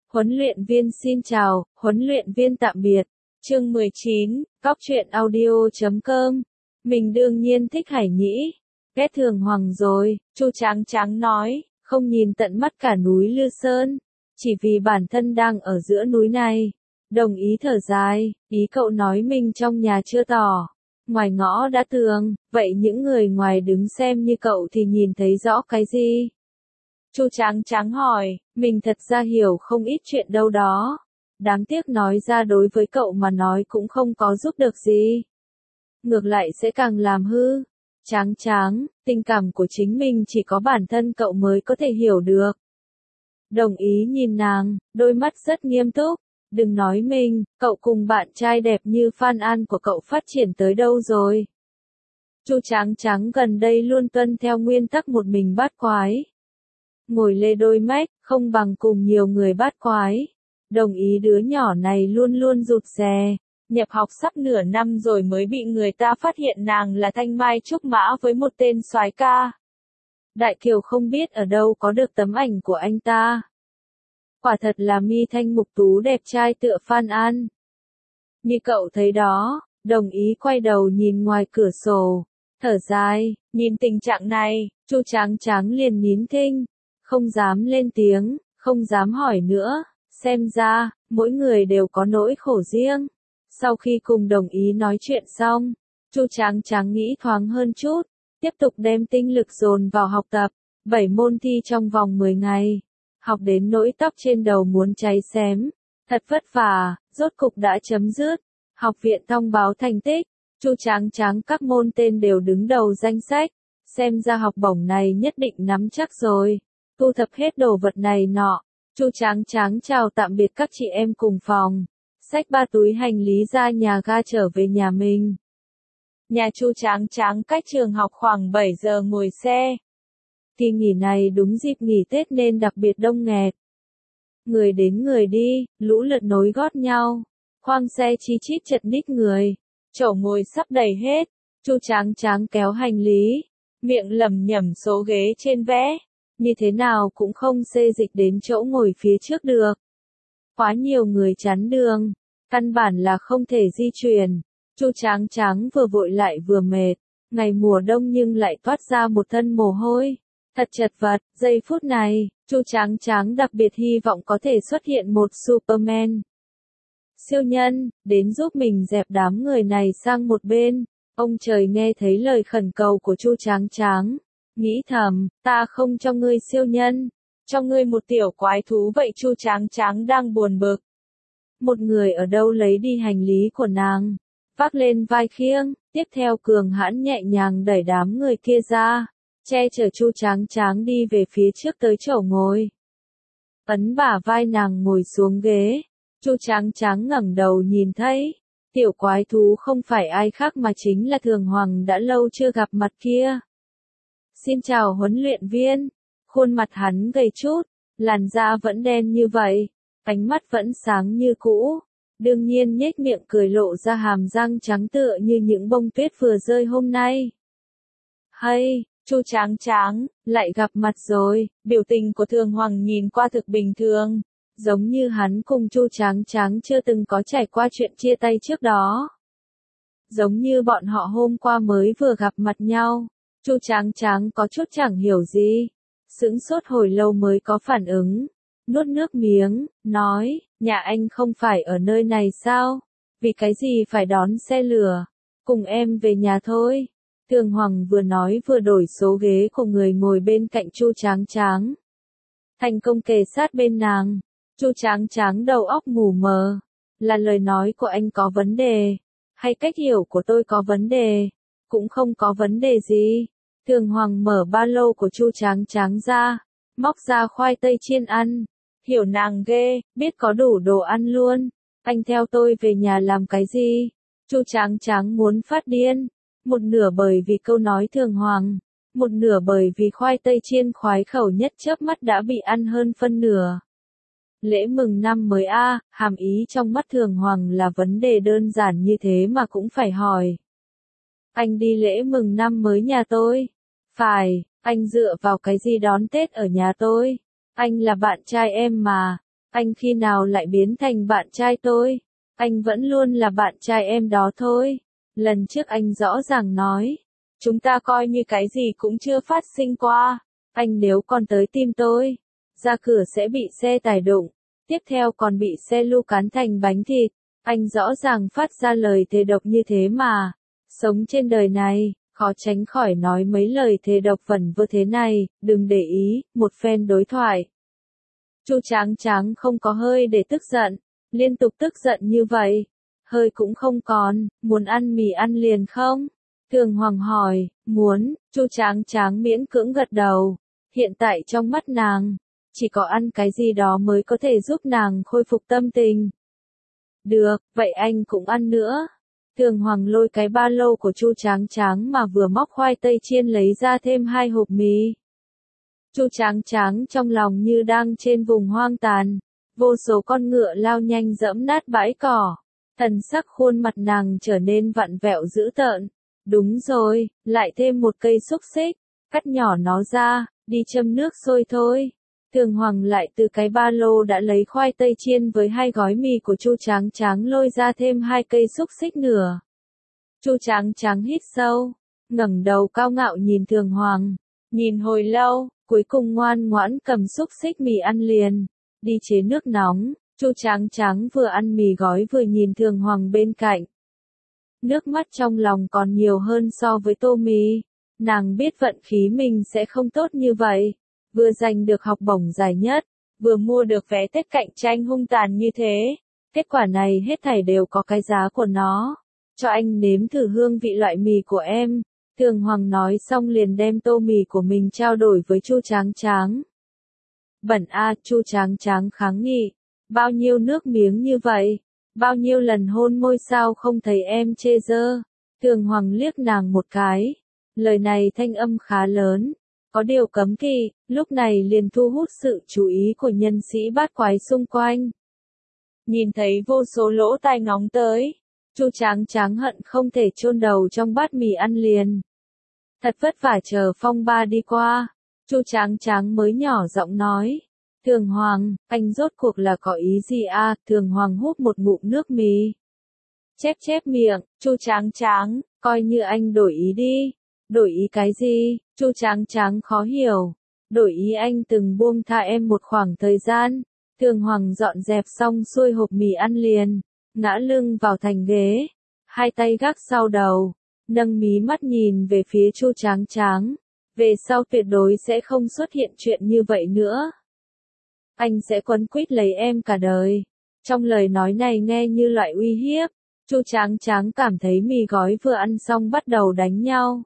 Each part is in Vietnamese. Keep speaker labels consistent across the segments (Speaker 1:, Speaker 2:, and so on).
Speaker 1: Huấn luyện viên xin chào, huấn luyện viên tạm biệt. Chương 19, Cóc truyện audio.com. Mình đương nhiên thích Hải Nhĩ. Ghét Thường Hoàng rồi, Chu Tráng Tráng nói, không nhìn tận mắt cả núi Lư Sơn. Chỉ vì bản thân đang ở giữa núi này. Đồng ý thở dài, ý cậu nói mình trong nhà chưa tỏ. Ngoài ngõ đã tường, vậy những người ngoài đứng xem như cậu thì nhìn thấy rõ cái gì? Chu Tráng Tráng hỏi, mình thật ra hiểu không ít chuyện đâu đó. Đáng tiếc nói ra đối với cậu mà nói cũng không có giúp được gì. Ngược lại sẽ càng làm hư. Tráng Tráng, tình cảm của chính mình chỉ có bản thân cậu mới có thể hiểu được. Đồng ý nhìn nàng, đôi mắt rất nghiêm túc. Đừng nói mình, cậu cùng bạn trai đẹp như Phan An của cậu phát triển tới đâu rồi. Chu Tráng Tráng gần đây luôn tuân theo nguyên tắc một mình bát quái. Ngồi lê đôi mách, không bằng cùng nhiều người bát quái. Đồng ý đứa nhỏ này luôn luôn rụt rè. Nhập học sắp nửa năm rồi mới bị người ta phát hiện nàng là thanh mai trúc mã với một tên soái ca. Đại Kiều không biết ở đâu có được tấm ảnh của anh ta. Quả thật là mi thanh mục tú đẹp trai tựa Phan An. Như cậu thấy đó, đồng ý quay đầu nhìn ngoài cửa sổ. Thở dài, nhìn tình trạng này, Chu Tráng Tráng liền nín thinh. Không dám lên tiếng, không dám hỏi nữa, xem ra, mỗi người đều có nỗi khổ riêng. Sau khi cùng đồng ý nói chuyện xong, Chu Tráng Tráng nghĩ thoáng hơn chút, tiếp tục đem tinh lực dồn vào học tập, 7 môn thi trong vòng 10 ngày. Học đến nỗi tóc trên đầu muốn cháy xém, thật vất vả, rốt cục đã chấm dứt. Học viện thông báo thành tích, Chu Tráng Tráng các môn tên đều đứng đầu danh sách, xem ra học bổng này nhất định nắm chắc rồi. Thu thập hết đồ vật này nọ, Chu Tráng Tráng chào tạm biệt các chị em cùng phòng, xách 3 túi hành lý ra nhà ga trở về nhà mình. Nhà Chu Tráng Tráng cách trường học khoảng 7 giờ ngồi xe. Kỳ nghỉ này đúng dịp nghỉ Tết nên đặc biệt đông nghẹt. Người đến người đi, lũ lượt nối gót nhau, khoang xe chi chít chật ních người, chỗ ngồi sắp đầy hết. Chu Tráng Tráng kéo hành lý, miệng lẩm nhẩm số ghế trên vé. Như thế nào cũng không xê dịch đến chỗ ngồi phía trước được. Quá nhiều người chắn đường, căn bản là không thể di chuyển. Chu Tráng Tráng vừa vội lại vừa mệt, ngày mùa đông nhưng lại toát ra một thân mồ hôi, thật chật vật. Giây phút này, Chu Tráng Tráng đặc biệt hy vọng có thể xuất hiện một Superman, siêu nhân, đến giúp mình dẹp đám người này sang một bên. Ông trời nghe thấy lời khẩn cầu của Chu Tráng Tráng. Nghĩ thầm, ta không cho ngươi siêu nhân, cho ngươi một tiểu quái thú vậy. Chu Tráng Tráng đang buồn bực. Một người ở đâu lấy đi hành lý của nàng, vác lên vai khiêng, tiếp theo cường hãn nhẹ nhàng đẩy đám người kia ra, che chở Chu Tráng Tráng đi về phía trước tới chỗ ngồi. Ấn bả vai nàng ngồi xuống ghế, Chu Tráng Tráng ngẩng đầu nhìn thấy, tiểu quái thú không phải ai khác mà chính là Thường Hoàng đã lâu chưa gặp mặt kia. Xin chào huấn luyện viên. Khuôn mặt hắn gầy chút, làn da vẫn đen như vậy, ánh mắt vẫn sáng như cũ. Đương nhiên nhếch miệng cười lộ ra hàm răng trắng tựa như những bông tuyết vừa rơi hôm nay. Hay, Chu Tráng Tráng, lại gặp mặt rồi. Biểu tình của Thường Hoàng nhìn qua thực bình thường, giống như hắn cùng Chu Tráng Tráng chưa từng có trải qua chuyện chia tay trước đó. Giống như bọn họ hôm qua mới vừa gặp mặt nhau. Chu Tráng Tráng có chút chẳng hiểu gì, sững sốt hồi lâu mới có phản ứng, nuốt nước miếng, nói, nhà anh không phải ở nơi này sao? Vì cái gì phải đón xe lửa? Cùng em về nhà thôi. Thường Hoàng vừa nói vừa đổi số ghế của người ngồi bên cạnh Chu Tráng Tráng. Thành công kề sát bên nàng. Chu Tráng Tráng đầu óc mù mờ. Là lời nói của anh có vấn đề, hay cách hiểu của tôi có vấn đề? Cũng không có vấn đề gì. Thường Hoàng mở ba lô của Chu Tráng Tráng ra, móc ra khoai tây chiên ăn. Hiểu nàng ghê, biết có đủ đồ ăn luôn. Anh theo tôi về nhà làm cái gì? Chu Tráng Tráng muốn phát điên. Một nửa bởi vì câu nói Thường Hoàng, một nửa bởi vì khoai tây chiên khoái khẩu nhất chớp mắt đã bị ăn hơn phân nửa. Lễ mừng năm mới a, hàm ý trong mắt Thường Hoàng là vấn đề đơn giản như thế mà cũng phải hỏi. Anh đi lễ mừng năm mới nhà tôi? Phải, anh dựa vào cái gì đón Tết ở nhà tôi? Anh là bạn trai em mà. Anh khi nào lại biến thành bạn trai tôi? Anh vẫn luôn là bạn trai em đó thôi. Lần trước anh rõ ràng nói, chúng ta coi như cái gì cũng chưa phát sinh qua. Anh nếu còn tới tìm tôi, ra cửa sẽ bị xe tải đụng, tiếp theo còn bị xe lu cán thành bánh thịt. Anh rõ ràng phát ra lời thề độc như thế mà. Sống trên đời này, khó tránh khỏi nói mấy lời thề độc vẩn vơ thế này, đừng để ý, một phen đối thoại. Chu Tráng Tráng không có hơi để tức giận, liên tục tức giận như vậy. Hơi cũng không còn, muốn ăn mì ăn liền không? Thường Hoàng hỏi, muốn, Chu Tráng Tráng miễn cưỡng gật đầu. Hiện tại trong mắt nàng, chỉ có ăn cái gì đó mới có thể giúp nàng khôi phục tâm tình. Được, vậy anh cũng ăn nữa. Thường Hoàng lôi cái ba lô của Chu Tráng Tráng mà vừa móc khoai tây chiên lấy ra thêm 2 hộp mì. Chu Tráng Tráng trong lòng như đang trên vùng hoang tàn, vô số con ngựa lao nhanh dẫm nát bãi cỏ. Thần sắc khuôn mặt nàng trở nên vặn vẹo dữ tợn. Đúng rồi, lại thêm một cây xúc xích, cắt nhỏ nó ra, đi châm nước sôi thôi. Thường Hoàng lại từ cái ba lô đã lấy khoai tây chiên với 2 gói mì của Chu Tráng Tráng lôi ra thêm 2 cây xúc xích nữa. Chu Tráng Tráng hít sâu, ngẩng đầu cao ngạo nhìn Thường Hoàng, nhìn hồi lâu, cuối cùng ngoan ngoãn cầm xúc xích mì ăn liền, đi chế nước nóng. Chu Tráng Tráng vừa ăn mì gói vừa nhìn Thường Hoàng bên cạnh. Nước mắt trong lòng còn nhiều hơn so với tô mì. Nàng biết vận khí mình sẽ không tốt như vậy. Vừa giành được học bổng giải nhất, vừa mua được vé Tết cạnh tranh hung tàn như thế. Kết quả này hết thảy đều có cái giá của nó. Cho anh nếm thử hương vị loại mì của em. Thường Hoàng nói xong liền đem tô mì của mình trao đổi với Chu Tráng Tráng. Bẩn a, Chu Tráng Tráng kháng nghị. Bao nhiêu nước miếng như vậy? Bao nhiêu lần hôn môi sao không thấy em chê dơ? Thường Hoàng liếc nàng một cái. Lời này thanh âm khá lớn. Có điều cấm kỵ, lúc này liền thu hút sự chú ý của nhân sĩ bát quái xung quanh. Nhìn thấy vô số lỗ tai ngóng tới, Chu Tráng Tráng hận không thể chôn đầu trong bát mì ăn liền. Thật vất vả chờ phong ba đi qua, Chu Tráng Tráng mới nhỏ giọng nói. Thường Hoàng, anh rốt cuộc là có ý gì a? Thường Hoàng hút một ngụm nước mì. Chép chép miệng, Chu Tráng Tráng, coi như anh đổi ý đi. Đổi ý cái gì? Chu Tráng Tráng khó hiểu. Đổi ý anh từng buông tha em một khoảng thời gian. Thường Hoàng dọn dẹp xong xuôi hộp mì ăn liền, ngã lưng vào thành ghế, 2 tay gác sau đầu, nâng mí mắt nhìn về phía Chu Tráng Tráng. Về sau tuyệt đối sẽ không xuất hiện chuyện như vậy nữa. Anh sẽ quấn quýt lấy em cả đời. Trong lời nói này nghe như loại uy hiếp. Chu Tráng Tráng cảm thấy mì gói vừa ăn xong bắt đầu đánh nhau.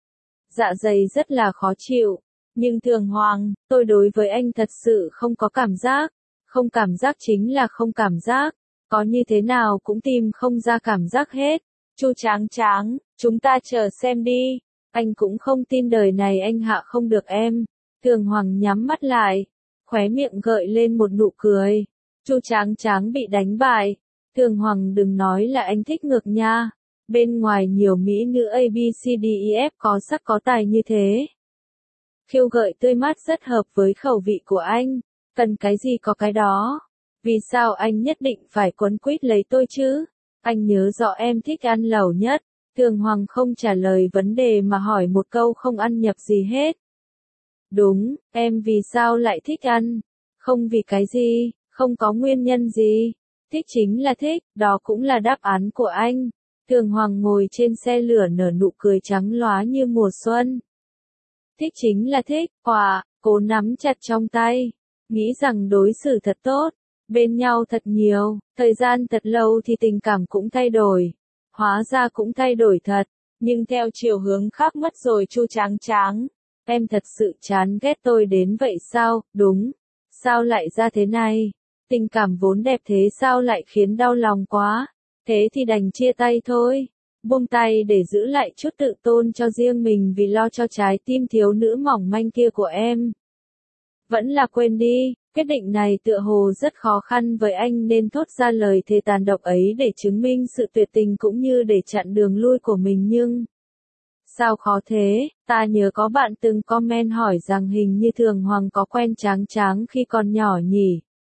Speaker 1: Dạ dày rất là khó chịu. Nhưng Thường Hoàng, tôi đối với anh thật sự không có cảm giác. Không cảm giác chính là không cảm giác. Có như thế nào cũng tìm không ra cảm giác hết. Chu Tráng Tráng, chúng ta chờ xem đi. Anh cũng không tin đời này anh hạ không được em. Thường Hoàng nhắm mắt lại, khóe miệng gợi lên một nụ cười. Chu Tráng Tráng bị đánh bại. Thường Hoàng đừng nói là anh thích ngược nha. Bên ngoài nhiều mỹ nữ ABCDEF có sắc có tài như thế. Khiêu gợi tươi mát rất hợp với khẩu vị của anh. Cần cái gì có cái đó. Vì sao anh nhất định phải quấn quýt lấy tôi chứ? Anh nhớ rõ em thích ăn lẩu nhất. Thường Hoàng không trả lời vấn đề mà hỏi một câu không ăn nhập gì hết. Đúng, em vì sao lại thích ăn? Không vì cái gì, không có nguyên nhân gì. Thích chính là thích, đó cũng là đáp án của anh. Thường Hoàng ngồi trên xe lửa nở nụ cười trắng lóa như mùa xuân. Thích chính là thích, cố nắm chặt trong tay. Nghĩ rằng đối xử thật tốt, bên nhau thật nhiều, thời gian thật lâu thì tình cảm cũng thay đổi. Hóa ra cũng thay đổi thật, nhưng theo chiều hướng khác mất rồi Chu Tráng Tráng. Em thật sự chán ghét tôi đến vậy sao? Đúng. Sao lại ra thế này? Tình cảm vốn đẹp thế sao lại khiến đau lòng quá? Thế thì đành chia tay thôi. Buông tay để giữ lại chút tự tôn cho riêng mình vì lo cho trái tim thiếu nữ mỏng manh kia của em. Vẫn là quên đi, quyết định này tựa hồ rất khó khăn với anh nên thốt ra lời thề tàn độc ấy để chứng minh sự tuyệt tình cũng như để chặn đường lui của mình nhưng... Sao khó thế, ta nhớ có bạn từng comment hỏi rằng hình như Thường Hoàng có quen Tráng Tráng khi còn nhỏ nhỉ.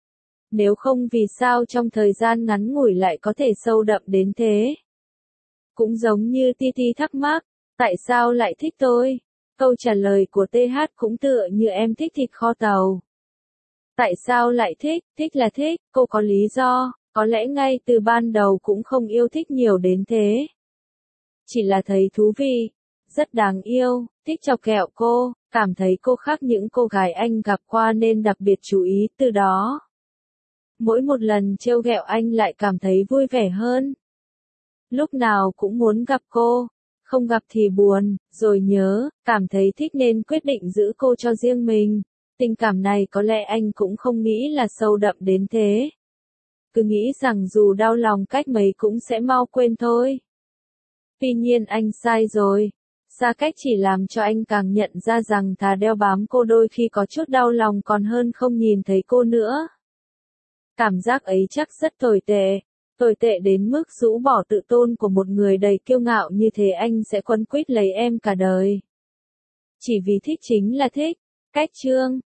Speaker 1: Nếu không vì sao trong thời gian ngắn ngủi lại có thể sâu đậm đến thế? Cũng giống như Titi thắc mắc, tại sao lại thích tôi? Câu trả lời của TH cũng tựa như em thích thịt kho tàu. Tại sao lại thích? Thích là thích, cô có lý do, có lẽ ngay từ ban đầu cũng không yêu thích nhiều đến thế. Chỉ là thấy thú vị, rất đáng yêu, thích chọc ghẹo cô, cảm thấy cô khác những cô gái anh gặp qua nên đặc biệt chú ý từ đó. Mỗi một lần trêu ghẹo anh lại cảm thấy vui vẻ hơn. Lúc nào cũng muốn gặp cô, không gặp thì buồn, rồi nhớ, cảm thấy thích nên quyết định giữ cô cho riêng mình. Tình cảm này có lẽ anh cũng không nghĩ là sâu đậm đến thế. Cứ nghĩ rằng dù đau lòng cách mấy cũng sẽ mau quên thôi. Tuy nhiên anh sai rồi. Xa cách chỉ làm cho anh càng nhận ra rằng thà đeo bám cô đôi khi có chút đau lòng còn hơn không nhìn thấy cô nữa. Cảm giác ấy chắc rất tồi tệ đến mức rũ bỏ tự tôn của một người đầy kiêu ngạo như thế anh sẽ quấn quýt lấy em cả đời. Chỉ vì thích chính là thích. Cách chương